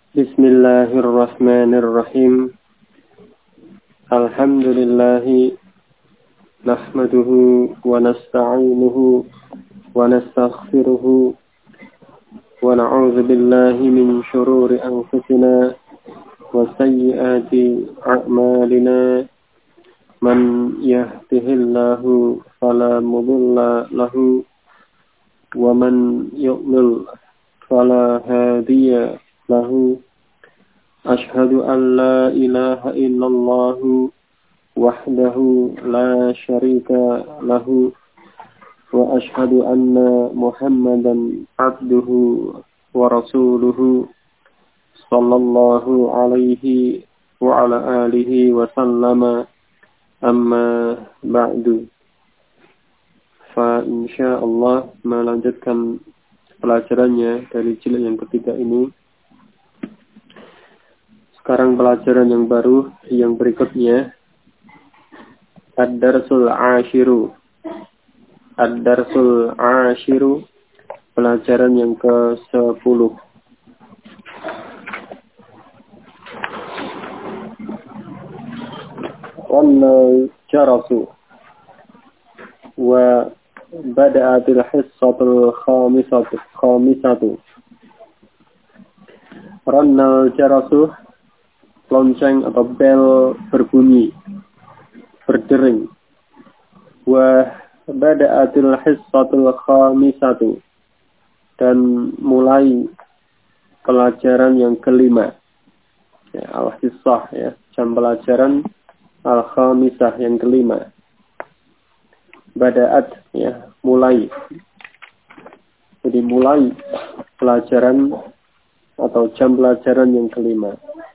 Bismillahirrahmanirrahim. Alhamdulillahi nahmaduhu wa nasta'inuhu wa nastaghfiruhu wa na'udzu billahi min shururi anfusina wa sayyiati a'malina. Man yahdihillahu fala mudilla lahu wa man yudlil fala hadiya lahu. Ashhadu an la ilaha illallah wahdahu la syarika lahu wa ashhadu anna Muhammadan abduhu wa rasuluhu sallallahu alaihi wa ala alihi wa sallama. Amma ba'du. Fa insyaallah melanjutkan pelajarannya dari jilid yang ketiga ini. Sekarang pelajaran yang baru yang berikutnya. Ad-darsul ashiru. Ad-darsul ashiru, pelajaran yang ke-10. Rannal jarasu wa bada'atil hissatul khamisatu. Rannal jarasu, lonceng atau bel berbunyi, berdering. Wa bada'atil hissatul khamisatu, dan mulai pelajaran yang kelima. Ya, al-hissah, ya, jam pelajaran al-khamisah yang kelima. Bada'at, ya, mulai. Jadi mulai pelajaran atau jam pelajaran yang kelima.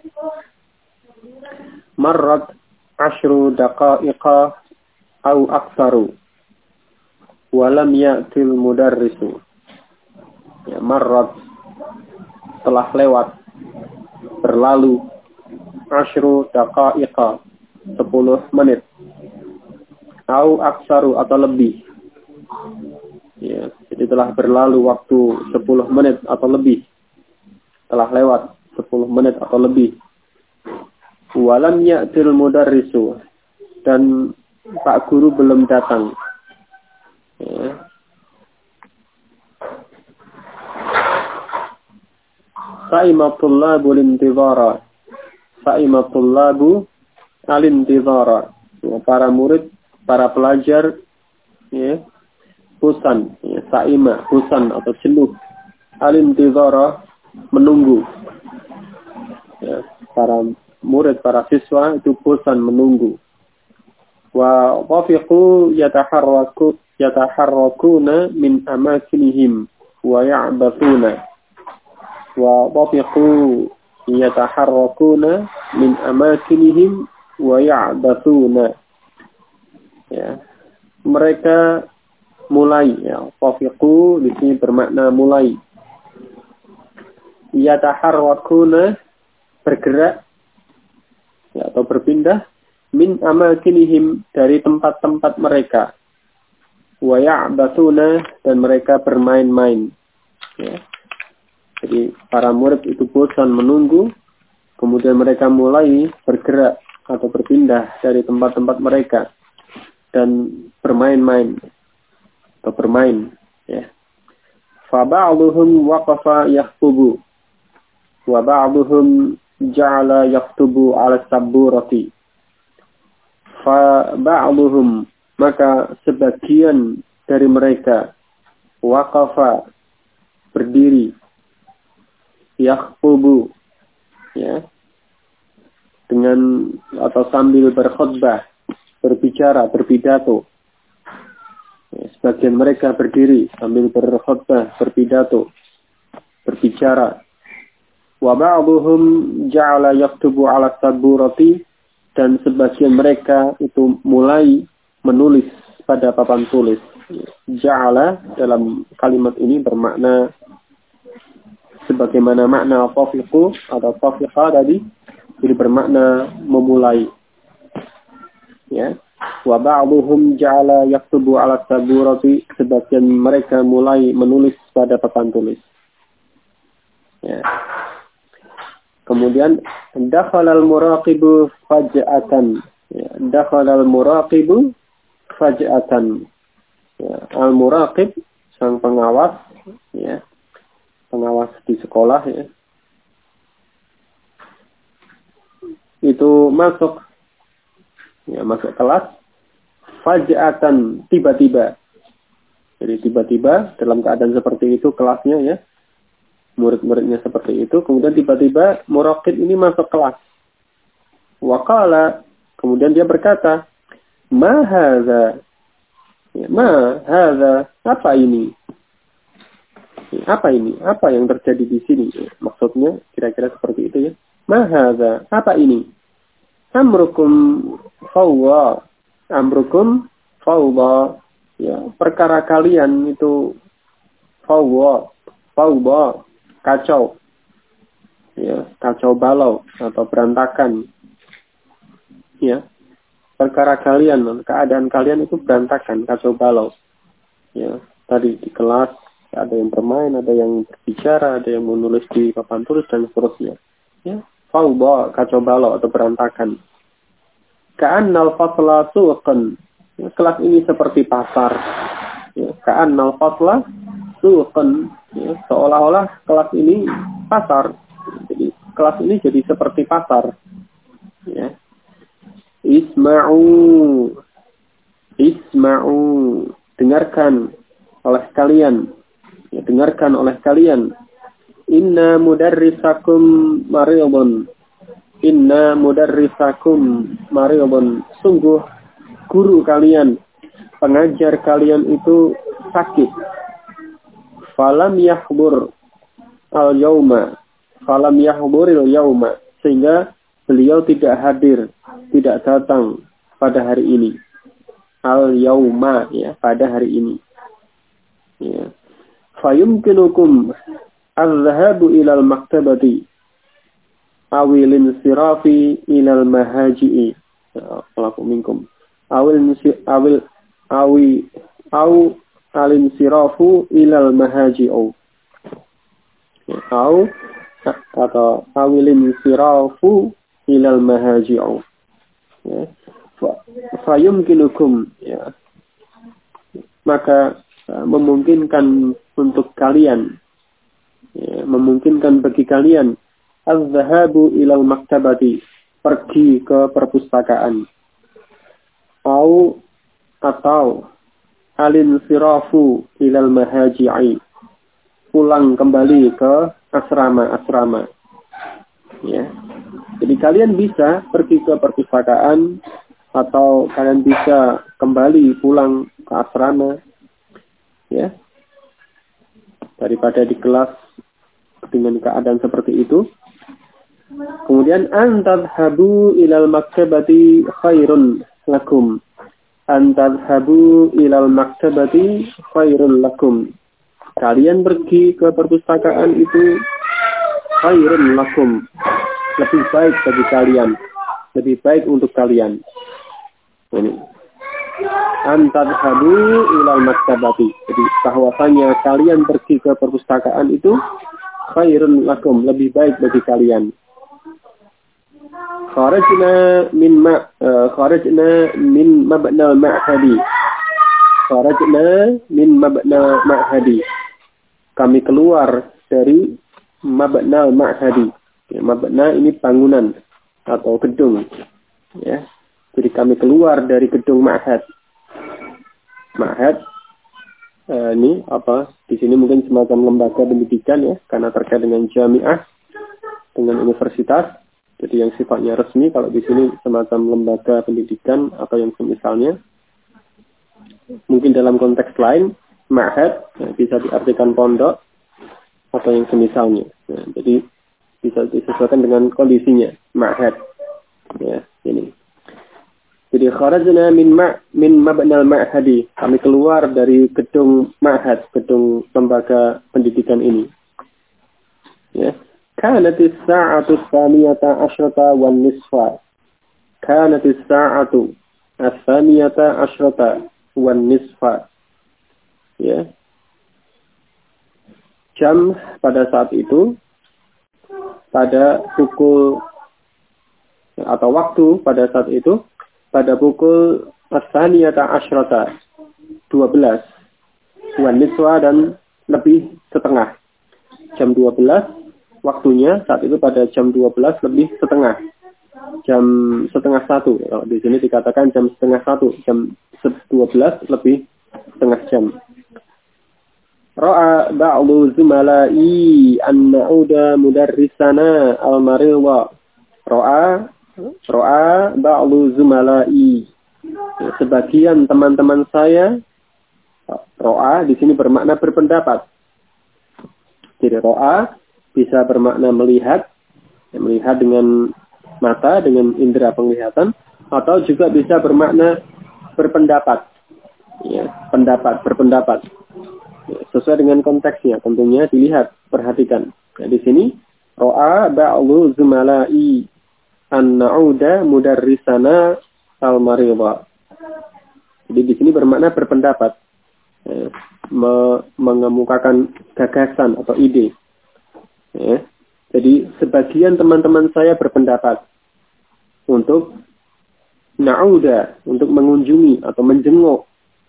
Marrat ashru daqa'iqa au aktsaru walam ya'til mudarrisu. Ya, marrat, telah lewat, berlalu, ashru daqa'iqa, 10 menit, au aksaru, atau lebih. Ya, jadi telah berlalu waktu 10 menit atau lebih, telah lewat 10 menit atau lebih. Walam ya'til mudarrisu, dan Pak Guru belum datang. Ya. Sa'imatullahu lintidhara. Sa'imatullahu alintidhara. Ya, para murid, para pelajar, ya, bosan, ya, sa'ima, bosan atau jenuh. Alintidhara, menunggu. Ya, para murid, para siswa itu bosan menunggu. Wa wafiqu yataharrakuna min amakinihim wa ya'bathuna. Wa wafiqu yataharrakuna min amakinihim wa ya'bathuna. Ya, mereka mulai, ya, wafiqu di sini bermakna mulai. Yataharrakuna, bergerak, ya, atau berpindah, min amakinihim, dari tempat-tempat mereka, wa ya'bathuna, dan mereka bermain-main. Ya. Jadi para murid itu bosan menunggu, kemudian mereka mulai bergerak atau berpindah dari tempat-tempat mereka dan bermain-main atau bermain. Ya. Fa ba'dhum waqafa yaktubu wa ba'dhum ja'ala yaktubu 'ala saburati. Fa ba'dhum, maka sebagian dari mereka, waqafa, berdiri, yaktubu, ya, dengan atau sambil berkhutbah, berbicara, berpidato. Ya, sebagian mereka berdiri sambil berkhutbah, berpidato, berbicara. Wa ba'dhum ja'ala yaktubu 'ala saburati, dan sebagian mereka itu mulai menulis pada papan tulis. Ja'ala dalam kalimat ini bermakna sebagaimana makna tafiqu atau tafiqa tadi, jadi bermakna memulai. Ya. Wa ba'dhum ja'ala yaktubu 'ala saburati, sebagian mereka mulai menulis pada papan tulis. Ya. Kemudian dakhalal muraqibu faj'atan. Ya, dakhalal muraqibu faj'atan. Ya, al-muraqib sang pengawas, ya, pengawas di sekolah, ya, itu masuk kelas faj'atan, tiba-tiba. Jadi tiba-tiba dalam keadaan seperti itu kelasnya, ya, murid-muridnya seperti itu, kemudian tiba-tiba muraqib ini masuk kelas. Waqala, kemudian dia berkata, ma hadza. Ya, ma hadza, apa ini? Apa ini? Apa yang terjadi di sini? Maksudnya kira-kira seperti itu, ya. Ma hadza, apa ini? Amrukum fawwa. Amrukum fawwa. Ya, perkara kalian itu fawwa. Fawwa, kacau. Ya, kacau balau atau berantakan. Ya. Perkara kalian, keadaan kalian itu berantakan, kacau balau. Ya, tadi di kelas ada yang bermain, ada yang berbicara, ada yang menulis di papan tulis dan seterusnya. Ya, fawda, kacau balau atau berantakan. Ka'annal fasla suqan. Ya, kelas ini seperti pasar. Ya, ka'annal fasla suqan. Ya, seolah-olah kelas ini pasar. Jadi kelas ini jadi seperti pasar. Ya. Isma'u, dengarkan oleh kalian, ya, dengarkan oleh kalian. Inna mudarrisakum maridun, sungguh guru kalian, pengajar kalian itu sakit. Falam yahburil yauma, sehingga beliau tidak hadir, tidak datang pada hari ini. Al-yauma, ya, pada hari ini. Ya. Fayumkinukum az-zahabu ilal maktabati awil insirafi ilal mahaji'i. Alaku minkum. Al-insirafu ilal mahaji'u. Atau awil insirafu ilal mahaji'u. Ya. Fayumkinukum, ya, maka memungkinkan untuk kalian, ya, memungkinkan bagi kalian az-zahabu ilal maktabati, pergi ke perpustakaan, atau alinsirafu ilal mahaji'i, pulang kembali ke asrama-asrama. Ya. Jadi kalian bisa pergi ke perpustakaan atau kalian bisa kembali pulang ke asrama, ya, daripada di kelas dengan keadaan seperti itu. Kemudian antadhabu ilal maktabati khairun lakum. Antadhabu ilal maktabati khairun lakum. Kalian pergi ke perpustakaan itu khairun lakum, lebih baik bagi kalian, lebih baik untuk kalian. Ini antadhabu ilal maktabati. Jadi bahwasanya kalian pergi ke perpustakaan itu khairun lakum, lebih baik bagi kalian. Kharajna min mabnal ma'hadi. Kharajna min mabnal ma'hadi. Kami keluar dari mabnal ma'hadi. Ya, mabna ini bangunan atau gedung. Ya. Jadi kami keluar dari gedung ma'had. Ma'had ini apa? Di sini mungkin semacam lembaga pendidikan, ya, karena terkait dengan jamiah, dengan universitas. Jadi yang sifatnya resmi. Kalau di sini semacam lembaga pendidikan atau yang semisalnya. Mungkin dalam konteks lain, ma'had, ya, bisa diartikan pondok atau yang semisalnya. Ya, jadi bisa disesuaikan dengan kondisinya. Ma'had, ya, ini. Jadi kharajna min mabnal ma'hadi. Kami keluar dari gedung ma'had, gedung lembaga pendidikan ini. Ya. Kanatis sa'atu tsaniyata asyrata wan nisfa. Kanatis sa'atu tsaniyata asyrata wan nisfa. Ya. Jam pada saat itu pada pukul atau waktu pada saat itu pada pukul as-saniyata asyrata 12 wan niswa dan lebih setengah. Jam 12 waktunya saat itu pada jam 12 lebih setengah. Jam setengah 1. Kalau di sini dikatakan jam setengah 1, jam 12 lebih setengah jam. Ra'a ba'du zumala'i an na'uda mudarrisana al-maridha. Ra'a ba'du zumala'i. Sebagian teman-teman saya, ra'a di sini bermakna berpendapat. Jadi ra'a bisa bermakna melihat dengan mata, dengan indera penglihatan, atau juga bisa bermakna berpendapat. Ya, berpendapat. Ya, sesuai dengan konteksnya, tentunya dilihat, perhatikan. Nah, di sini ra'a ba'du zumala'i an na'uda mudarrisana al-maridha. Jadi di sini bermakna berpendapat. Ya, mengemukakan gagasan atau ide. Ya. Jadi sebagian teman-teman saya berpendapat untuk na'uda, untuk mengunjungi atau menjenguk,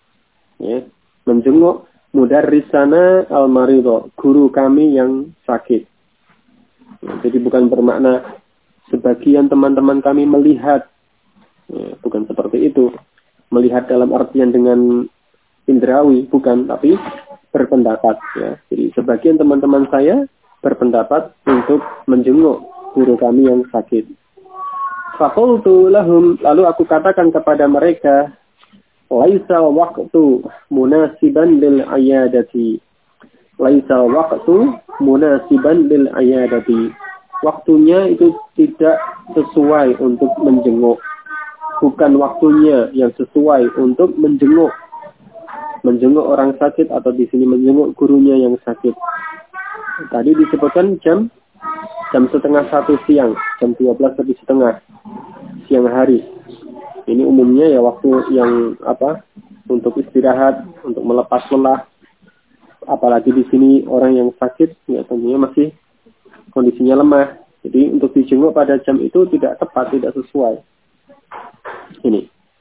ya, menjenguk mudarrisana al-maridha, guru kami yang sakit. Ya, jadi bukan bermakna sebagian teman-teman kami melihat, ya, bukan seperti itu. Melihat dalam artian dengan indrawi, bukan, tapi berpendapat. Ya. Jadi sebagian teman-teman saya berpendapat untuk menjenguk guru kami yang sakit. Faqultu lahum, lalu aku katakan kepada mereka, laisa waqtu munasiban lil ayadati. Laisa waqtu munasiban lil ayadati. Waktunya itu tidak sesuai untuk menjenguk. Bukan waktunya yang sesuai untuk menjenguk. Menjenguk orang sakit atau di sini menjenguk gurunya yang sakit. Tadi disebutkan jam setengah 1 siang, jam 12 lebih setengah siang hari. Ini umumnya ya waktu yang untuk istirahat, untuk melepas lelah. Apalagi di sini orang yang sakit, ya tentunya masih kondisinya lemah. Jadi untuk dijenguk pada jam itu tidak tepat, tidak sesuai. Ini.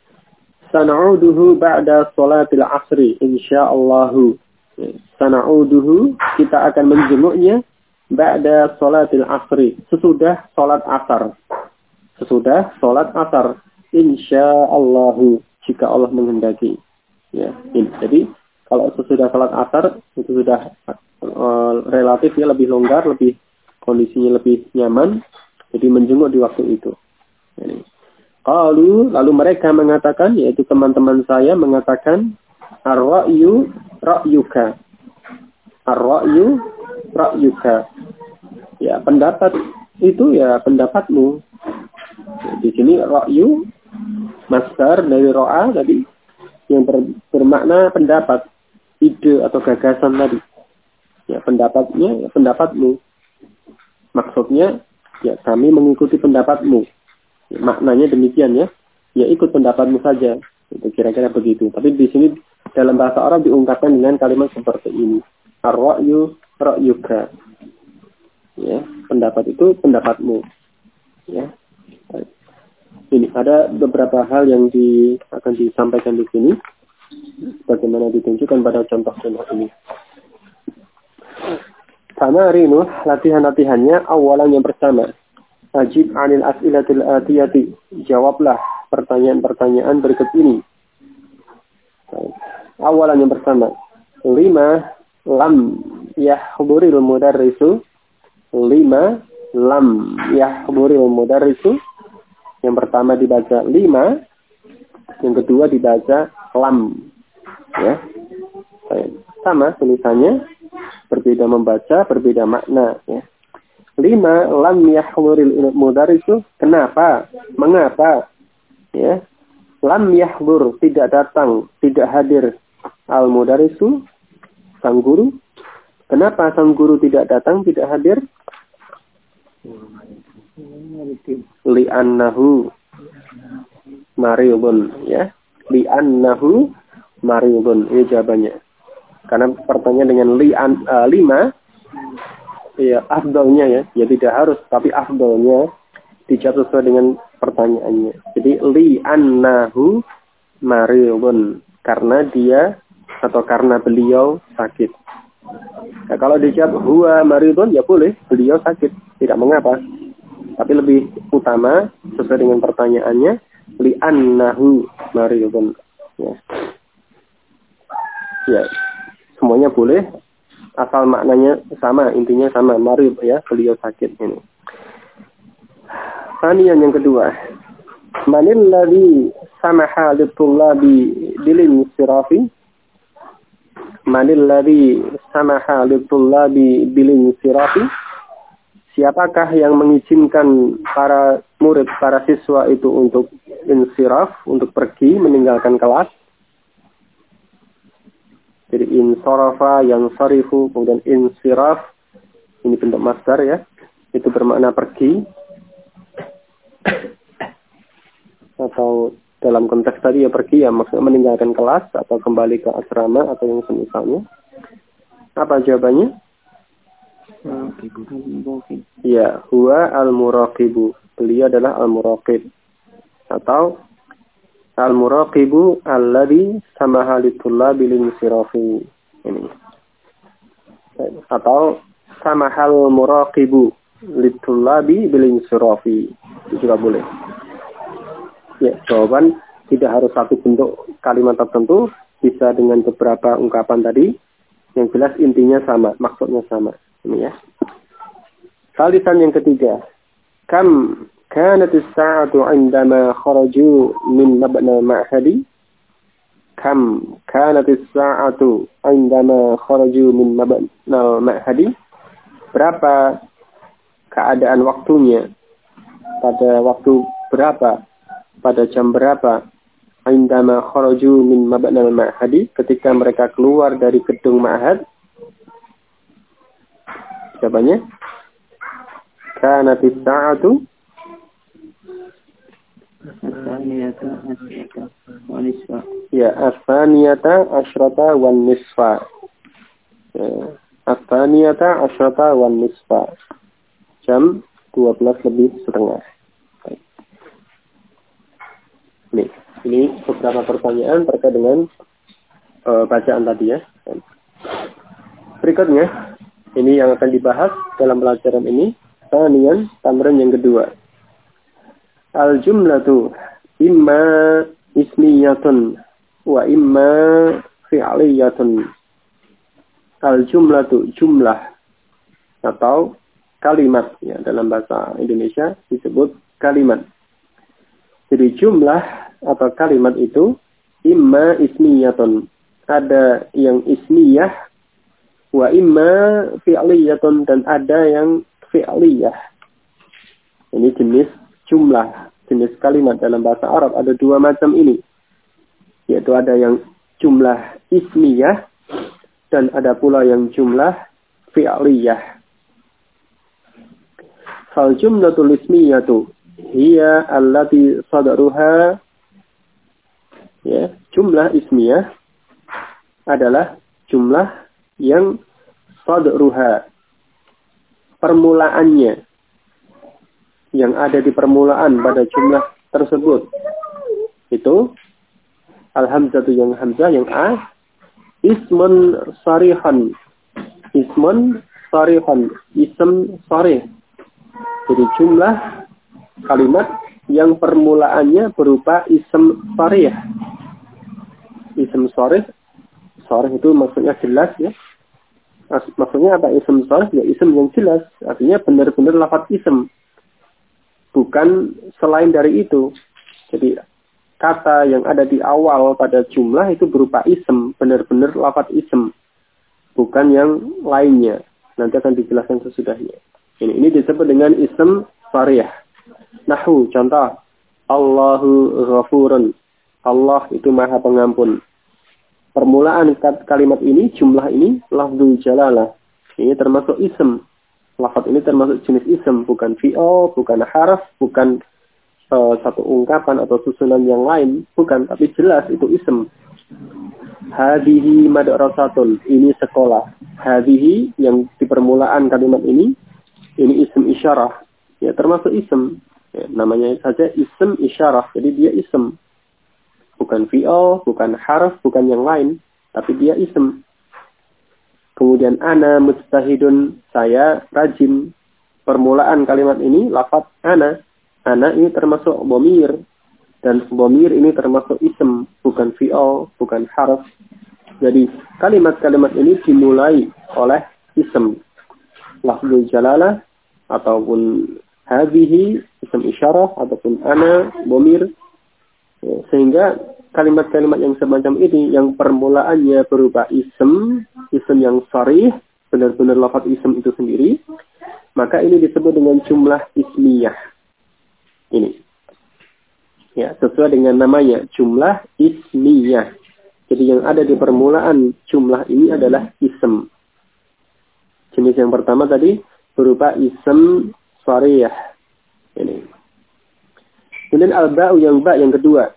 Sana'uduhu ba'da sholatil asri, insyaallahu. Sana'uduhu, kita akan menjenguknya ba'da sholatil asri, sesudah sholat asar. Sesudah sholat asar, insyaallahu, jika Allah menghendaki. Ya, ini. Jadi kalau sesudah sholat asar itu sudah relatif ya lebih longgar, kondisinya lebih nyaman, jadi menjenguk di waktu itu. Ini. Lalu mereka mengatakan, yaitu teman-teman saya mengatakan, ar-ra'yu ra'yuka. Ar-ra'yu ra'yuka. Ya, pendapat itu ya pendapatmu. Di sini ra'yu masdar dari ra'a tadi yang bermakna pendapat, ide atau gagasan tadi. Ya, pendapatnya ya pendapatmu. Maksudnya ya kami mengikuti pendapatmu. Ya, maknanya demikian ya. Ya ikut pendapatmu saja. Itu kira-kira begitu. Tapi di sini dalam bahasa Arab diungkapkan dengan kalimat seperti ini. Ar-ra'yu ra'yuka. Ya, pendapat itu pendapatmu. Ya. Ini ada beberapa hal yang akan disampaikan di sini. Bagaimana ditunjukkan pada contoh-contoh ini. Sama Rinu, latihan-latihannya awalan yang pertama. Ajib anil as'ilatil atiyati. Jawablah pertanyaan-pertanyaan berikut ini. Awalan yang pertama. 5 lam yahduril mudarrisu. 5 lam yahduril mudarrisu. Yang pertama dibaca 5, yang kedua dibaca lam. Ya. Sama tulisannya, berbeda membaca, berbeda makna, ya. 5 lam yahduril mudarrisu. Kenapa? Mengapa? Ya. Lam yahdur, tidak datang, tidak hadir al mudarrisu, sang guru. Kenapa sang guru tidak datang, tidak hadir? Li'annahu maridun, ya. Li'annahu maridun, ini jawabannya. Karena pertanyaan dengan 5 ya afdalnya ya tidak harus, tapi afdalnya dijawab sesuai dengan pertanyaannya. Jadi li annahu maridun, karena dia atau karena beliau sakit. Nah, kalau dijawab huwa maridun ya boleh, beliau sakit, tidak mengapa. Tapi lebih utama sesuai dengan pertanyaannya li annahu maridun. Ya, semuanya boleh asal maknanya sama, intinya sama, marid ya, beliau sakit ini. Tanian yang kedua, manil ladzi samaha litullabi bil insirafi? Manil ladzi samaha litullabi bil insirafi? Siapakah yang mengizinkan para murid, para siswa itu untuk insiraf, untuk pergi meninggalkan kelas? Jadi insarafa, yang sarifu, kemudian insiraf, ini bentuk masdar ya, itu bermakna pergi. Atau dalam konteks tadi ya pergi ya, maksudnya meninggalkan kelas atau kembali ke asrama atau yang semisalnya. Apa jawabannya? Ya, huwa al-muraqibu. Beliau adalah al-muraqib. Atau al-muraqibu alladhi samaha litullabi bil insirafi. Ini. Atau samahal muraqibu litullabi bil insirafi. Itu juga boleh. Ya, jawaban tidak harus satu bentuk kalimat tertentu, bisa dengan beberapa ungkapan tadi. Yang jelas intinya sama, maksudnya sama. Ini ya. Kalisan yang ketiga. Kam kanat as-sa'atu 'indama kharaju min mabna ma'hadi? Kam kanat as-sa'atu 'indama kharaju min mabna ma'hadi? Berapa keadaan waktunya? Pada waktu berapa? Pada jam berapa? 'Indama kharaju min mabna ma'hadi? Ketika mereka keluar dari gedung ma'had. Jawabannya? Kanat as-sa'atu ya as-saniyata asyrata wan nisfa. As-saniyata asyrata wan nisfa. Jam 12:30. Ini beberapa pertanyaan terkait dengan bacaan tadi ya. Berikutnya, ini yang akan dibahas dalam pelajaran ini. Tanian, tamrin yang kedua. Al-jumlatu imma ismiyatun wa imma fi'liyatun. Al-jumlatu jumlah atau kalimat ya, dalam bahasa Indonesia disebut kalimat. Jadi jumlah atau kalimat itu imma ismiyatun, ada yang ismiyah, wa imma fi'liyatun, dan ada yang fi'liyah. Ini jenis jumlah, jenis kalimat dalam bahasa Arab ada dua macam ini, yaitu ada yang jumlah ismiyah dan ada pula yang jumlah fi'liyah. Fal jumlatul ismiyatu hiya allati sadaruha, ya, jumlah ismiyah adalah jumlah yang sadruha, permulaannya, yang ada di permulaan pada jumlah tersebut itu al-hamzatu, yang hamzah, yang a, ismun sarihan, ismun sarihan, ism sarih. Jadi jumlah kalimat yang permulaannya berupa ism sarih. Ism sarih, sarih itu maksudnya jelas ya. Maksudnya apa ism sarih? Ya ism yang jelas, artinya benar-benar lafaz ism, bukan selain dari itu. Jadi kata yang ada di awal pada jumlah itu berupa ism, benar-benar lafaz ism, bukan yang lainnya. Nanti akan dijelaskan sesudahnya. Ini disebut dengan ism sarih. Nahu, contoh, Allahu ghafurun, Allah itu maha pengampun. Permulaan kalimat ini, jumlah ini, lafzul jalalah. Ini termasuk ism. Lafaz ini termasuk jenis ism, bukan fi'il, bukan harf, bukan satu ungkapan atau susunan yang lain, bukan, tapi jelas itu ism. Hadihi madrasatun, ini sekolah. Hadihi yang di permulaan kalimat ini ism isyarah. Ya, termasuk ism. Ya, namanya saja ism isyarah. Jadi dia ism. Bukan fi'il, bukan harf, bukan yang lain. Tapi dia ism. Kemudian ana mujtahidun, saya rajin. Permulaan kalimat ini lafaz ana. Ana ini termasuk dhamir. Dan dhamir ini termasuk ism, bukan fi'il, bukan harf. Jadi kalimat-kalimat ini dimulai oleh ism. Lafzul jalalah ataupun hadhihi, ism isyarah ataupun ana, dhamir. Sehingga kalimat-kalimat yang semacam ini yang permulaannya berupa ism yang sharih, benar-benar lafaz ism itu sendiri, maka ini disebut dengan jumlah ismiyah. Ini. Ya, sesuai dengan namanya, jumlah ismiyah. Jadi yang ada di permulaan jumlah ini adalah ism. Jenis yang pertama tadi berupa ism sharih. Ini. Kemudian al-ba'u yang kedua.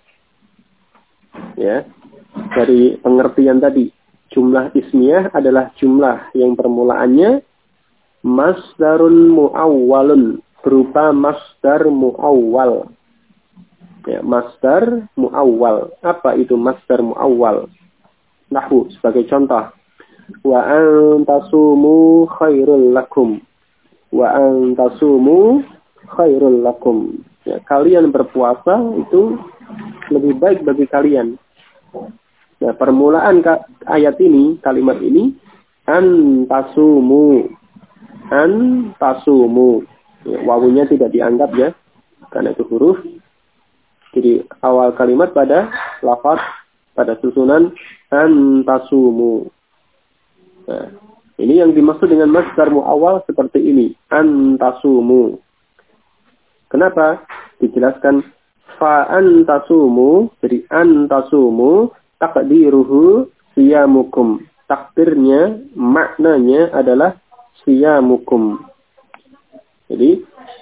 Ya. Dari pengertian tadi, jumlah ismiyah adalah jumlah yang permulaannya masdarun muawwalun, berupa masdar muawwal. Ya, masdar muawwal. Apa itu masdar muawwal? Nahwu sebagai contoh. Wa antasumu khairul lakum. Wa antasumu khairul lakum. Ya, kalian berpuasa itu lebih baik bagi kalian. Nah, permulaan ayat ini, kalimat ini, antasumu. Antasumu. Ya, wawunya tidak dianggap ya, karena itu huruf. Jadi awal kalimat pada lafaz, pada susunan antasumu. Nah, ini yang dimaksud dengan masdar muawwal seperti ini, antasumu. Kenapa? Dijelaskan fa antasumu, jadi antasumu takdiruhu siyamukum. Takdirnya, maknanya adalah siyamukum. Jadi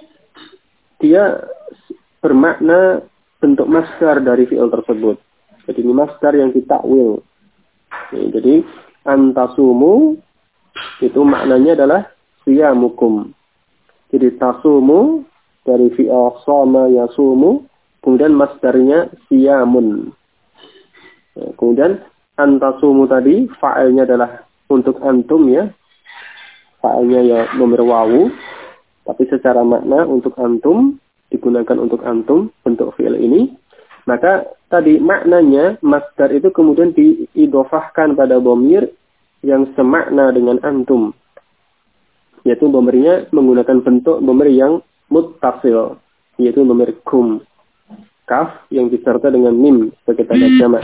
dia bermakna bentuk masdar dari fi'il tersebut. Jadi ini masdar yang ditakwil. Jadi antasumu itu maknanya adalah siyamukum. Jadi tasumu dari fi'il shoma yasumu, kemudian masdarnya siyamun. Kemudian antasumu tadi fa'ilnya adalah untuk antum ya. Fa'ilnya ya nomor wawu, tapi secara makna untuk antum, digunakan untuk antum bentuk fi'il ini, maka tadi maknanya masdar itu kemudian diidhofahkan pada dhamir yang semakna dengan antum, yaitu dhamirnya menggunakan bentuk dhamir yang muttasil, yaitu dhamir kum, kaf yang disertai dengan mim sebagai tanda jamak.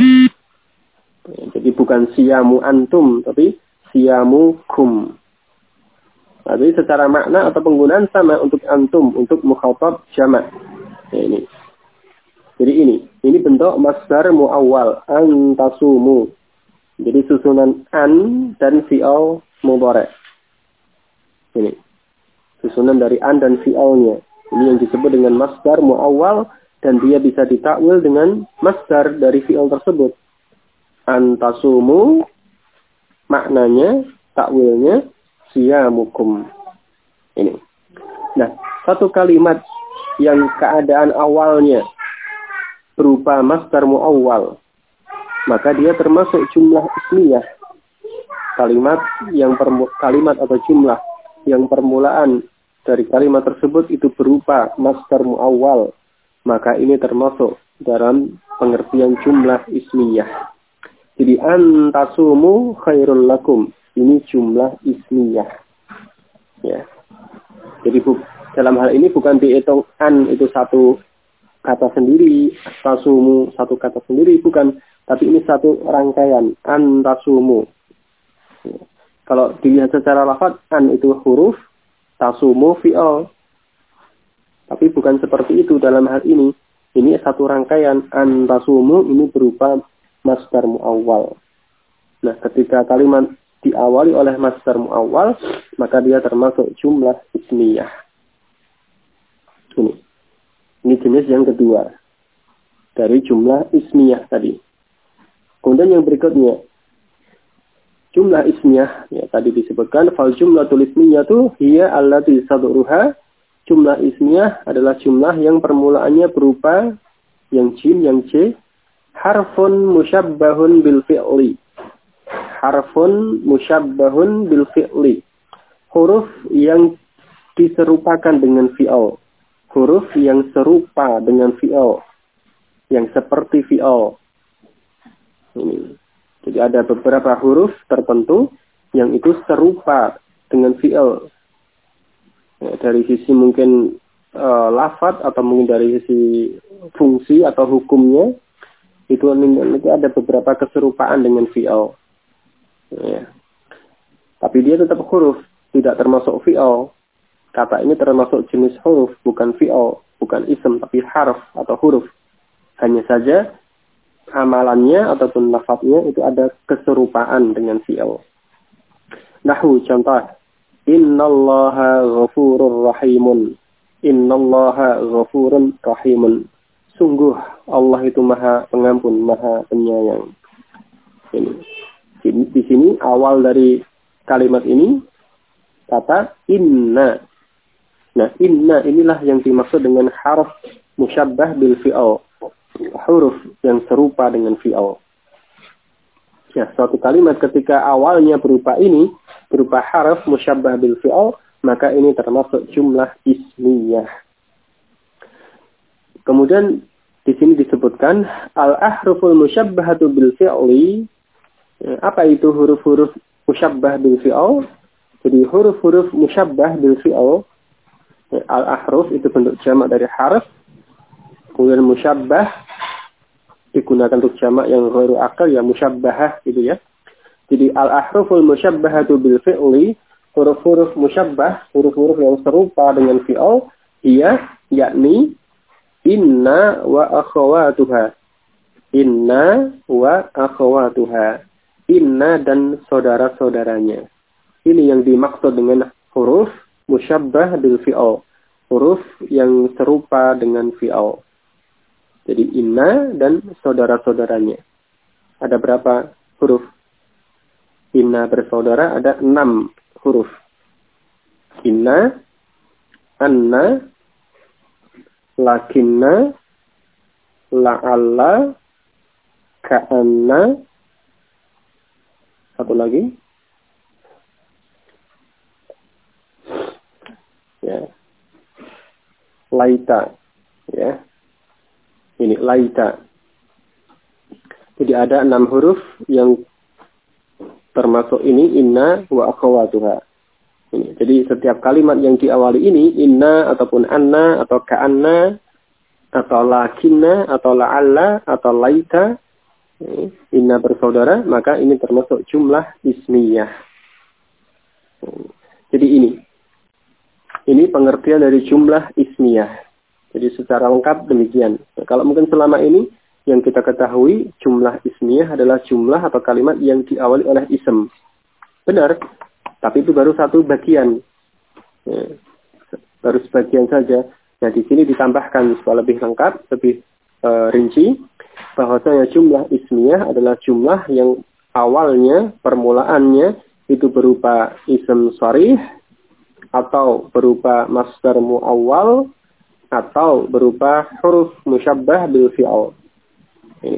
Jadi bukan siyamu antum, tapi siyamu kum. Tapi secara makna atau penggunaan sama untuk antum, untuk mukhatab jamak. Ya, ini. Jadi ini bentuk masdar muawwal, antasumu. Jadi susunan an dan fi'il mudhari'. Ini. Susunan dari an dan fi'ilnya. Ini yang disebut dengan masdar muawwal dan dia bisa ditakwil dengan masdar dari fi'il tersebut. Antasumu maknanya, takwilnya siyamukum. Ini. Nah, satu kalimat yang keadaan awalnya berupa masdar muawwal, maka dia termasuk jumlah ismiyah. Kalimat atau jumlah yang permulaan dari kalimat tersebut itu berupa masdar muawwal, maka ini termasuk dalam pengertian jumlah ismiyah. Jadi antasumu khairul lakum. Ini jumlah ismiyah. Ya. Jadi dalam hal ini bukan dihitung an itu satu kata sendiri, tasumu satu kata sendiri, bukan. Tapi ini satu rangkaian, antasumu. Ya. Kalau dilihat secara lafaz, an itu huruf, tasumu fi'il. Tapi bukan seperti itu dalam hal ini. Ini satu rangkaian, antasumu ini berupa masdar muawwal. Nah, ketika kalimat diawali oleh masdar muawwal, maka dia termasuk jumlah ismiyah. Ini jenis yang kedua dari jumlah ismiyah tadi. Kemudian yang berikutnya, jumlah ismiyah, ya tadi disebutkan fal jumlatul ismiyah itu hiya allati sadruha, jumlah ismiyah adalah jumlah yang permulaannya berupa yang jim, yang c, harfun musyabbahun bil fi'li. Harfun musyabbahun bil fi'li. Huruf yang diserupakan dengan fi'al. Huruf yang serupa dengan fi'al. Yang seperti fi'al. Ini. Jadi ada beberapa huruf tertentu yang itu serupa dengan fi'al. Ya, dari sisi mungkin lafaz atau mungkin dari sisi fungsi atau hukumnya itu ada beberapa keserupaan dengan fi'al. Ya. Tapi dia tetap huruf, tidak termasuk fi'al. Kata ini termasuk jenis huruf, bukan fi'al, bukan ism, tapi harf atau huruf. Hanya saja amalannya ataupun lafadznya itu ada keserupaan dengan fi'al. Nahwu contoh, innallaha ghafurur rahimun. Innallaha ghafurun rahimun. Sungguh Allah itu maha pengampun, maha penyayang. Ini. Di sini awal dari kalimat ini kata inna. Nah, inna inilah yang dimaksud dengan harf musyabbah bil fi'al. Huruf yang serupa dengan fi'al. Ya, suatu kalimat ketika awalnya berupa ini, berupa harf musyabbah bil fi'al, maka ini termasuk jumlah ismiyah. Kemudian di sini disebutkan al-ahruful musyabbahatu bil fi'li. Apa itu huruf-huruf musyabbah bil fi'al? Jadi huruf-huruf musyabbah bil fi'al, al-ahruf itu bentuk jamak dari harf. Kemudian musyabbah digunakan untuk jamak yang ghairu akal, ya musyabbahah gitu ya. Jadi al-ahruful musyabbahatu bil fi'li, huruf-huruf musyabbah, huruf-huruf yang serupa dengan fi'al, yakni inna wa akhawatuha. Inna wa akhawatuha. Inna dan saudara-saudaranya. Ini yang dimaksud dengan huruf musyabbah bil fi'al. Huruf yang serupa dengan fi'al. Jadi inna dan saudara-saudaranya. Ada berapa huruf? Inna bersaudara ada 6 huruf. Inna, anna, lakinna, la'alla, ka'anna, satu lagi. Ya. Laita. Ya. Ini laita. Jadi ada 6 huruf yang termasuk ini inna wa akhawatuha. Ini. Jadi setiap kalimat yang diawali ini inna ataupun anna atau ka'anna atau lakinna atau la'alla atau laita, inna bersaudara, maka ini termasuk jumlah ismiyah. Jadi ini pengertian dari jumlah ismiyah. Jadi secara lengkap demikian. Nah, kalau mungkin selama ini yang kita ketahui jumlah ismiyah adalah jumlah atau kalimat yang diawali oleh ism. Benar, tapi itu baru satu bagian. Ya, baru sebagian saja. Nah, di sini ditambahkan supaya lebih lengkap, lebih rinci, bahwasanya jumlah ismiyah adalah jumlah yang awalnya, permulaannya itu berupa ism sharih, atau berupa masdar muawwal, atau berupa huruf musyabbah bil fi'al. Ini.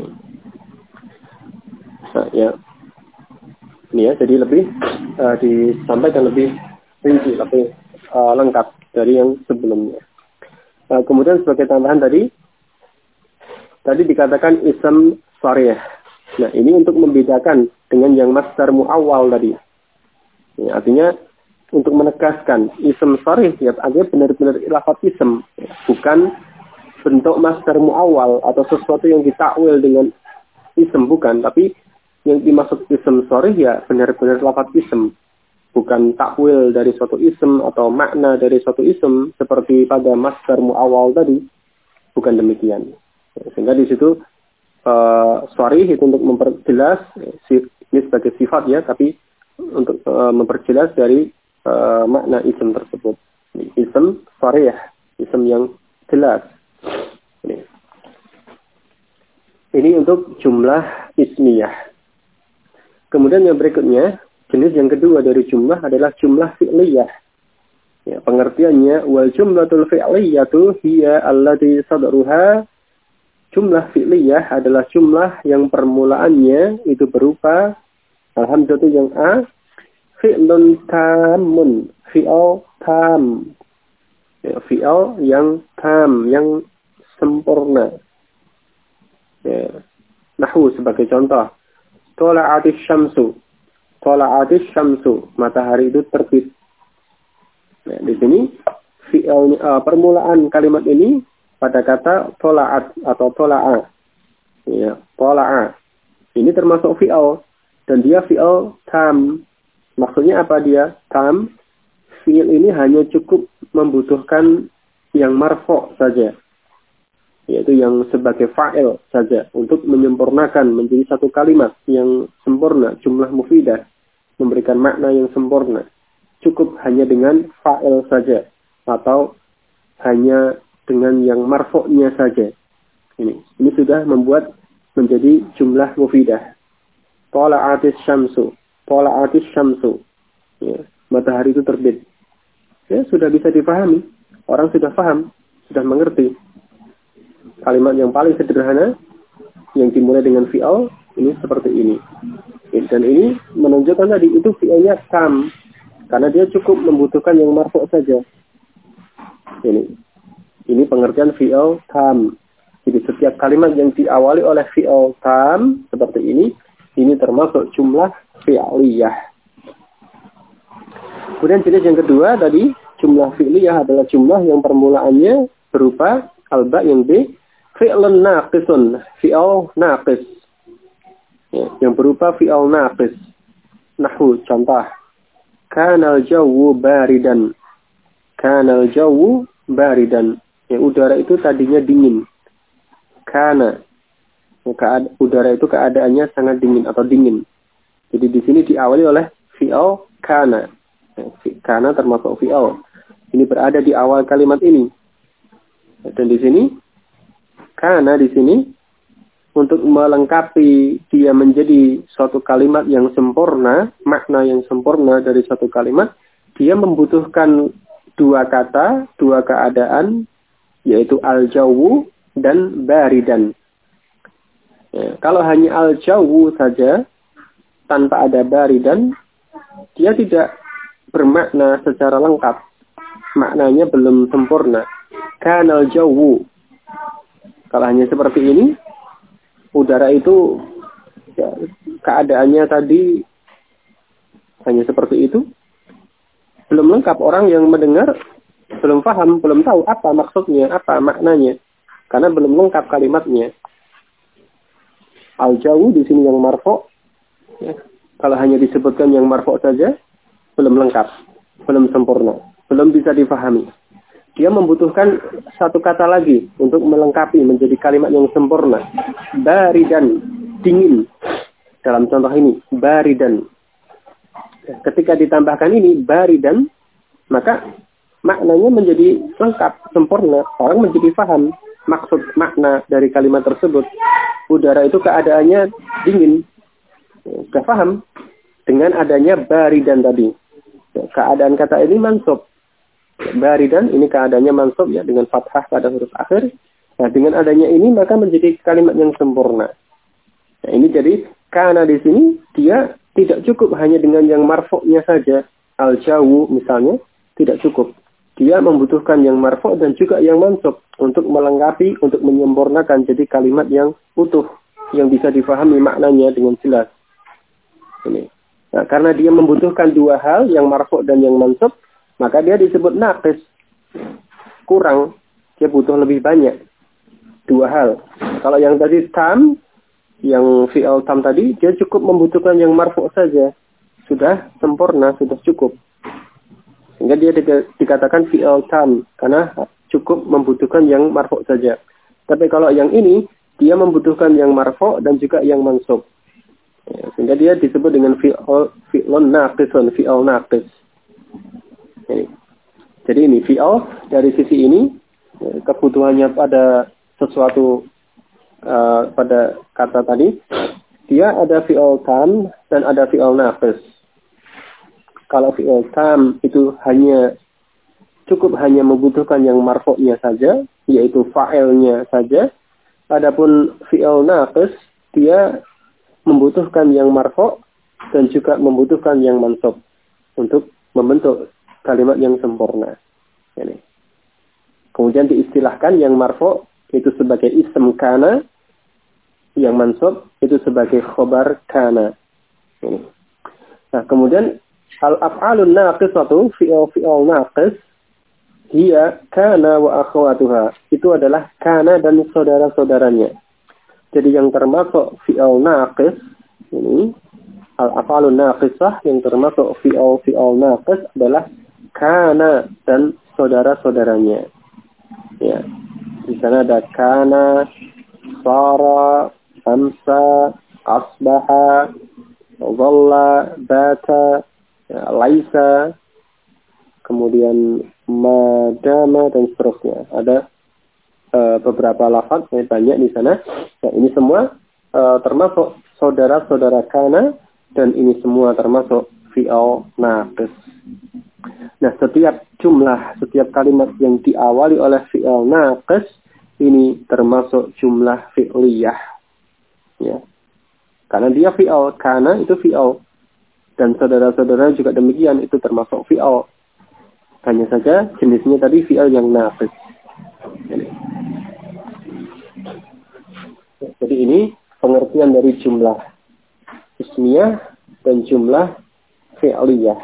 Nah, ya. Ini ya, jadi lebih disampaikan lebih rinci, lebih lengkap dari yang sebelumnya. Kemudian sebagai tambahan tadi dikatakan ism sharih. Nah, ini untuk membedakan dengan yang masdar muawwal tadi. Ya, artinya untuk menegaskan ism sharih, ya artinya benar-benar lafaz ism, bukan bentuk masdar muawwal atau sesuatu yang ditakwil dengan ism, bukan, tapi yang dimaksud ism sharih ya benar-benar lafaz ism, bukan takwil dari suatu ism atau makna dari suatu ism seperti pada masdar muawwal tadi, bukan demikian. Sehingga di situ sharih itu untuk memperjelas ini sebagai sifat ya, tapi untuk memperjelas dari makna ism tersebut. Ism sharih, ism yang jelas. Ini untuk jumlah ismiyah. Kemudian yang berikutnya Jenis yang kedua dari jumlah adalah jumlah fi'liyah. Ya, pengertiannya wal jumlatul fi'liyatu hiya allati sadruha. Jumlah fi'liyah adalah jumlah yang permulaannya itu berupa alhamdulillah yang A, fi'lun tamun, fi'al tam. Ya, fi'al yang tam, yang sempurna. Ya. Nahwu sebagai contoh. Tola'atis syamsu. Tola'atis syamsu. Matahari itu terbit. Nah, di sini permulaan kalimat ini pada kata tola'at atau tola'a. Ya, tola'a. Ini termasuk fi'al. Dan dia fi'al tam. Maksudnya apa dia? Tam. Fi'il ini hanya cukup membutuhkan yang marfo' saja. Yaitu yang sebagai fa'il saja. Untuk menyempurnakan menjadi satu kalimat yang sempurna. Jumlah mufidah. Memberikan makna yang sempurna. Cukup hanya dengan fa'il saja. Atau hanya dengan yang marfoknya saja. Ini sudah membuat menjadi jumlah mufidah. Tola'atis syamsu. Tola'atis syamsu. Ya, matahari itu terbit. Ya, sudah bisa dipahami. Orang sudah paham. Sudah mengerti. Kalimat yang paling sederhana yang dimulai dengan fi'al ini seperti ini. Dan ini menunjukkan tadi itu fi'alnya tam. Karena dia cukup membutuhkan yang marfu' saja. Ini pengertian fi'al tam. Jadi setiap kalimat yang diawali oleh fi'al tam seperti ini termasuk jumlah fi'aliyah. Kemudian jenis yang kedua tadi, jumlah fi'liyah adalah jumlah yang permulaannya berupa alba yang B, fi'lun naqisun, fi'al naqis. Ya, yang berupa fi'al naqis. Nahwu contoh. Kanal jawu baridan. Kanal jawu baridan. Ya, udara itu tadinya dingin. Kana. Ya, udara itu keadaannya sangat dingin atau dingin. Jadi di sini diawali oleh fi'al kana. Ya, kana termasuk fi'al. Ini berada di awal kalimat ini. Dan di sini kana di sini untuk melengkapi dia menjadi suatu kalimat yang sempurna, makna yang sempurna dari suatu kalimat, dia membutuhkan dua kata, dua keadaan, yaitu al-jawu dan baridan. Ya, kalau hanya al-jawu saja, tanpa ada baridan, dia tidak bermakna secara lengkap. Maknanya belum sempurna. Kanal jawu. Kalau hanya seperti ini, udara itu ya, keadaannya tadi hanya seperti itu. Belum lengkap, orang yang mendengar belum paham, belum tahu apa maksudnya, apa maknanya. Karena belum lengkap kalimatnya. Al-jawu di sini yang marfo. Ya. Kalau hanya disebutkan yang marfo saja, belum lengkap, belum sempurna, belum bisa dipahami. Dia membutuhkan satu kata lagi untuk melengkapi menjadi kalimat yang sempurna. Baridan, dingin. Dalam contoh ini, baridan. Ketika ditambahkan ini, baridan, maka maknanya menjadi lengkap, sempurna. Orang menjadi paham maksud makna dari kalimat tersebut. Udara itu keadaannya dingin. Sudah paham dengan adanya baridan tadi. Keadaan kata ini mansub. Baridan ini keadaannya mansub ya dengan fathah pada huruf akhir. Nah, dengan adanya ini maka menjadi kalimat yang sempurna. Nah, ini jadi karena di sini dia tidak cukup hanya dengan yang marfu'nya saja. Al-jawu misalnya tidak cukup. Dia membutuhkan yang marfu' dan juga yang mansub untuk melengkapi, untuk menyempurnakan jadi kalimat yang utuh yang bisa difahami maknanya dengan jelas. Ini. Nah, karena dia membutuhkan dua hal, yang marfu' dan yang mansub, maka dia disebut naqis. Kurang. Dia butuh lebih banyak. Dua hal. Kalau yang tadi tam, yang fi'al tam tadi, dia cukup membutuhkan yang marfu' saja. Sudah sempurna, sudah cukup. Sehingga dia dikatakan fi'al tam. Karena cukup membutuhkan yang marfu' saja. Tapi kalau yang ini, dia membutuhkan yang marfu' dan juga yang mansub. Ya, sehingga dia disebut dengan fi'lun naqisun, fi'al naqis. Jadi ini fi'al dari sisi ini kebutuhannya pada sesuatu pada kata tadi dia ada fi'al tam dan ada fi'al naqis. Kalau fi'il tam itu cukup hanya membutuhkan yang marfu'nya saja, yaitu fa'ilnya saja. Adapun fi'il naqis, dia membutuhkan yang marfu' dan juga membutuhkan yang mansub untuk membentuk kalimat yang sempurna. Ini. Kemudian diistilahkan yang marfu' itu sebagai ism kana, yang mansub itu sebagai khobar kana. Ini. Nah, kemudian al-af'alun naqisatu fi'il naqis hiya kana wa akhwatuha. Itu adalah kana dan saudara-saudaranya. Jadi yang termasuk fi'il naqis ini al-af'alun naqisah, yang termasuk fi'il naqis adalah kana dan saudara-saudaranya. Ya. Di sana ada kana, sara, amsa, asbaha, dhalla, bata, laisa, kemudian madama dan seterusnya. Ada beberapa lafaz banyak di sana. Nah, ini semua termasuk saudara-saudara kana, dan ini semua termasuk fi'il naqis. Nah, setiap kalimat yang diawali oleh fi'il naqis ini termasuk jumlah fi'liyah. Ya. Karena dia fi'il, kana itu fi'il, dan saudara-saudara juga demikian, itu termasuk fi'il. Hanya saja jenisnya tadi fi'il yang naqis. Jadi ini pengertian dari jumlah ismiyah dan jumlah fi'liyah.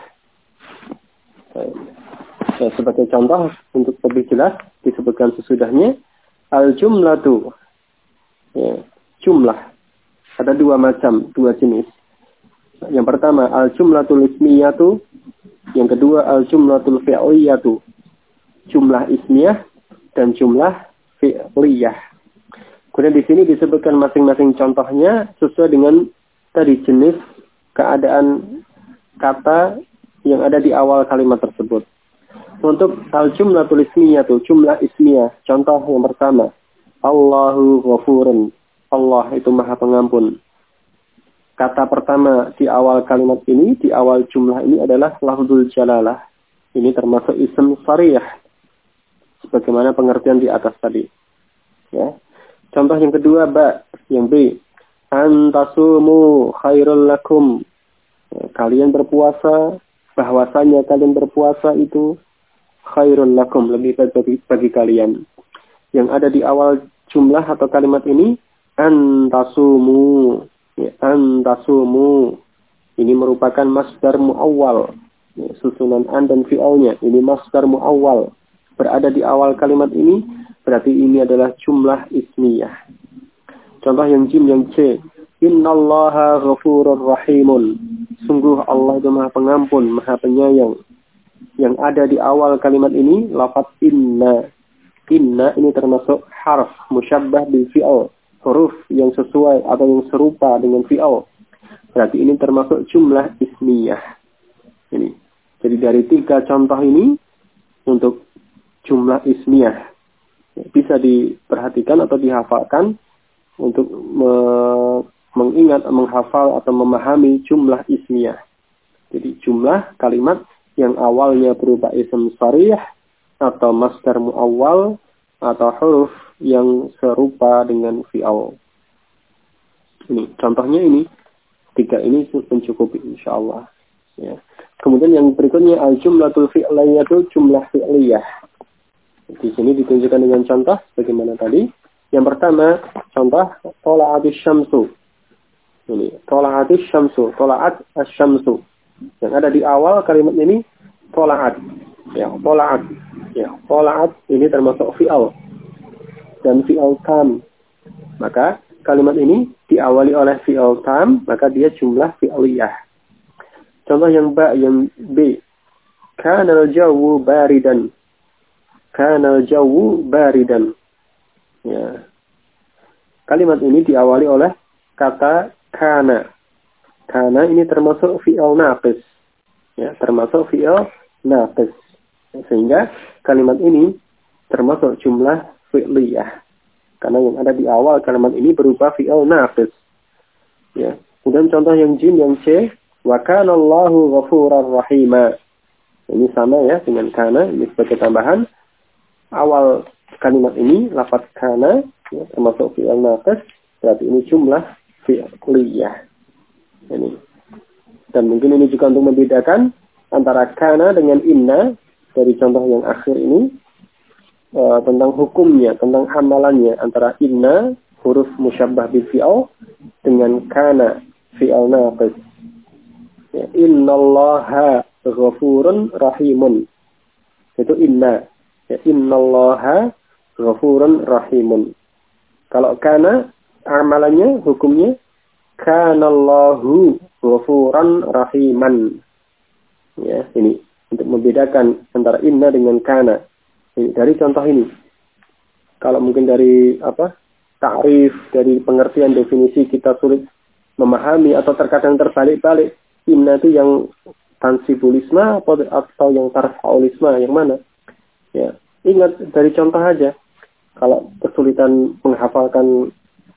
Nah, sebagai contoh untuk lebih jelas disebutkan sesudahnya al-jumlatu. Ya, jumlah. Ada dua jenis. Yang pertama al-jumlatul ismiyatu, yang kedua al-jumlatul fi'liyatu. Jumlah ismiyah dan jumlah fi'liyah. Kemudian di sini disebutkan masing-masing contohnya sesuai dengan tadi jenis keadaan kata yang ada di awal kalimat tersebut. Untuk al-jumlatul ismiyah itu jumlah ismiyah. Contoh yang pertama, Allahu ghafurun. Allah itu Maha Pengampun. Kata pertama di awal kalimat ini, di awal jumlah ini adalah lafzul jalalah. Ini termasuk ism sariyah, sebagaimana pengertian di atas tadi. Ya. Contoh yang kedua, yang B. Antasumu khairul lakum. Kalian berpuasa, bahwasanya kalian berpuasa itu khairul lakum, lebih baik bagi kalian. Yang ada di awal jumlah atau kalimat ini, antasumu. Ya, antasumu. Ini merupakan masdar muawwal. Ya, susunan an dan fi'alnya. Ini masdar muawwal. Berada di awal kalimat ini, berarti ini adalah jumlah ismiyah. Contoh yang jim, yang C. Innallaha ghafurur rahimun. Sungguh Allah itu Maha Pengampun, Maha Penyayang. Yang ada di awal kalimat ini, lafaz inna. Inna ini termasuk harf musyabbah bil fi'al. Huruf yang sesuai atau yang serupa dengan fi'al. Berarti ini termasuk jumlah ismiyah. Ini. Jadi dari 3 contoh ini, untuk jumlah ismiyah, bisa diperhatikan atau dihafalkan untuk mengingat, menghafal atau memahami jumlah ismiyah. Jadi jumlah kalimat yang awalnya berupa ism sarih atau masdar muawwal atau huruf yang serupa dengan fi'al. Ini contohnya ini 3 ini mencukupi insyaallah. Ya. Kemudian yang berikutnya al-jumlatul fi'liyah itu jumlah fi'liyah. Di sini ditunjukkan dengan contoh bagaimana tadi. Yang pertama, contoh tola'atis syamsu. Ini, tola'atis syamsu, tola'at asy-syamsu. Yang ada di awal kalimat ini tola'at. Ya, tola'at. Ya, tola'at ini termasuk fi'al dan fi'al tam. Maka kalimat ini diawali oleh fi'al tam, maka dia jumlah fi'liyah. Contoh yang B. Kana al-jawu baridan. Kana al-jawu baridan. Ya. Kalimat ini diawali oleh kata kana. Kana ini termasuk fi'il naqis. Ya, termasuk fi'il naqis. Sehingga kalimat ini termasuk jumlah fi'liyah. Karena yang ada di awal kalimat ini berupa fi'il naqis. Ya. Kemudian contoh yang jim, yang C. Wa kana Allahu ghafurar rahima. Ini sama ya dengan kana, ini sebagai tambahan. Awal kalimat ini lafaz kana ya, termasuk fi'il naqis, berarti ini jumlah fi'liyah. Ini. Dan mungkin ini juga untuk membedakan antara kana dengan inna dari contoh yang akhir ini tentang hukumnya, tentang amalannya antara inna huruf musyabbah bil fi'al dengan kana fi'il naqis. Ya, innallaha ghafurun rahimun. Itu inna. Ya, innallaha ghafurun rahimun. Kalau kana amalannya, hukumnya kanallahu ghafuran rahiman. Ya, ini untuk membedakan antara inna dengan kana. Ini, dari contoh ini. Kalau mungkin dari ta'rif, dari pengertian definisi kita sulit memahami atau terkadang terbalik-balik. Inna itu yang tansibulisme atau yang tarfaulisme, yang mana? Ya, ingat dari contoh aja. Kalau kesulitan menghafalkan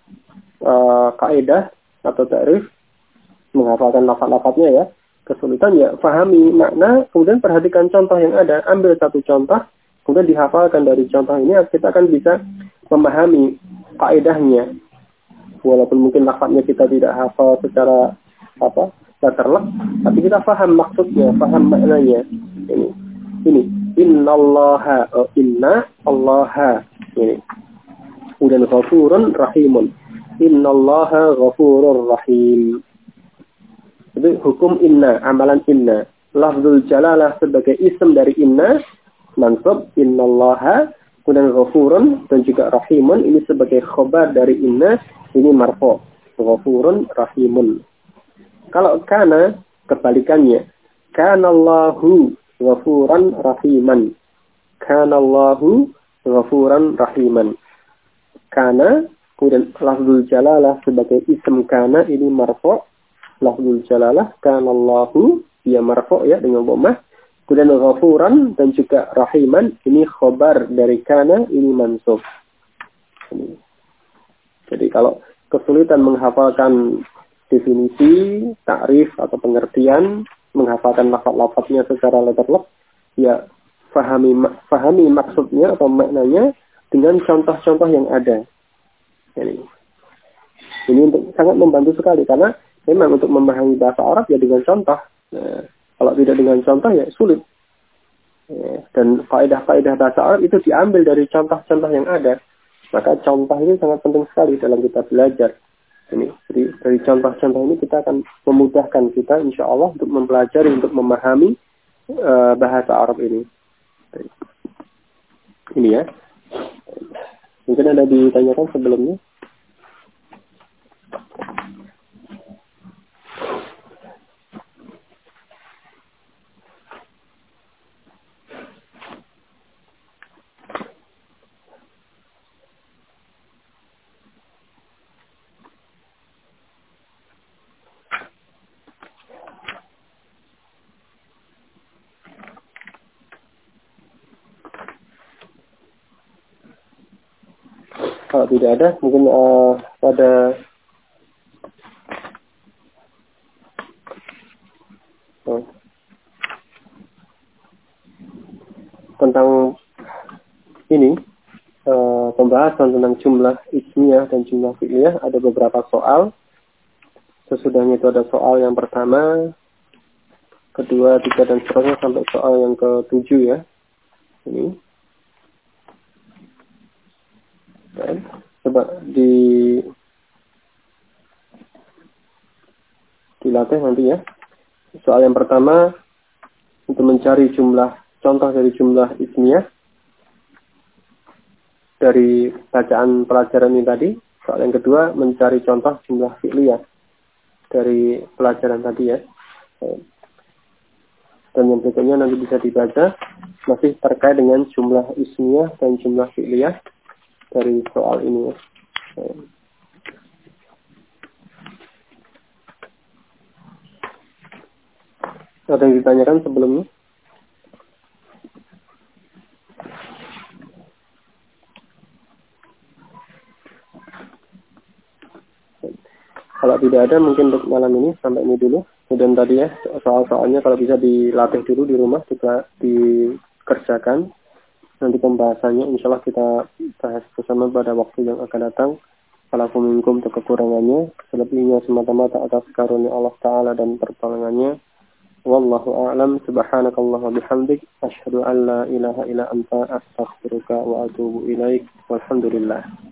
kaidah atau ta'rif, menghafalkan lafaz-lafaznya ya, kesulitan ya, pahami makna, kemudian perhatikan contoh yang ada, ambil satu contoh, kemudian dihafalkan dari contoh ini, kita akan bisa memahami kaidahnya. Walaupun mungkin lafaznya kita tidak hafal secara terlek, tapi kita paham maksudnya, paham maknanya. Ini innallaha, inna allaha, ini kemudian ghafurun rahimun, innallaha ghafurur rahim. Itu hukum inna, amalan inna. Lafzul jalalah sebagai isim dari inna, mansub innallaha, kemudian ghafurun dan juga rahimun, ini sebagai khobar dari inna, ini marfu, ghafurun rahimun. Kalau kana, kebalikannya. Kanallahu ghafuran rahiman. Kanallahu ghafuran rahiman. Kana, kemudian lafzul jalalah sebagai isim kana, ini marfu. Lafzul jalalah, kanallahu, dia marfu ya, dengan dhammah. Kemudian ghafuran dan juga rahiman, ini khobar dari kana, ini mansub. Jadi kalau kesulitan menghafalkan definisi, ta'rif atau pengertian, menghafalkan lafaz-lafaznya secara letterlek, ya fahami maksudnya atau maknanya dengan contoh-contoh yang ada. Ini untuk sangat membantu sekali karena memang untuk memahami bahasa Arab ya dengan contoh. Nah, kalau tidak dengan contoh ya sulit. Dan kaidah-kaidah bahasa Arab itu diambil dari contoh-contoh yang ada. Maka contoh ini sangat penting sekali dalam kita belajar. Ini dari contoh-contoh ini kita akan memudahkan kita insya Allah untuk mempelajari, untuk memahami bahasa Arab ini. Ini ya. Mungkin ada ditanyakan sebelumnya. Kalau tidak ada, mungkin pada tentang ini pembahasan tentang jumlah ismiyah dan jumlah fi'liyah ada beberapa soal. Sesudahnya itu ada soal yang pertama, kedua, tiga, dan seterusnya sampai soal yang ke-7 ya. Ini. Dan coba dilatih nanti ya. Soal yang pertama untuk mencari contoh dari jumlah ismiyah dari bacaan pelajaran ini tadi. Soal yang kedua mencari contoh jumlah fi'liyah dari pelajaran tadi ya. Dan yang berikutnya nanti bisa dibaca masih terkait dengan jumlah ismiyah dan jumlah fi'liyah dari soal ini ya. Ada yang ditanyakan sebelumnya? Kalau tidak ada mungkin untuk malam ini sampai ini dulu. Kemudian tadi ya, soal-soalnya kalau bisa dilatih dulu di rumah, juga dikerjakan. Nanti pembahasannya insya Allah kita bahas bersama pada waktu yang akan datang. Kalau minkum untuk kekurangannya, selebihnya semata-mata atas karunia Allah Ta'ala dan pertolongannya. Wallahu a'lam. Subhanakallah wa bihamdik. Asyhadu an la ilaha illa anta astaghfiruka wa atubu ilaik. Walhamdulillah.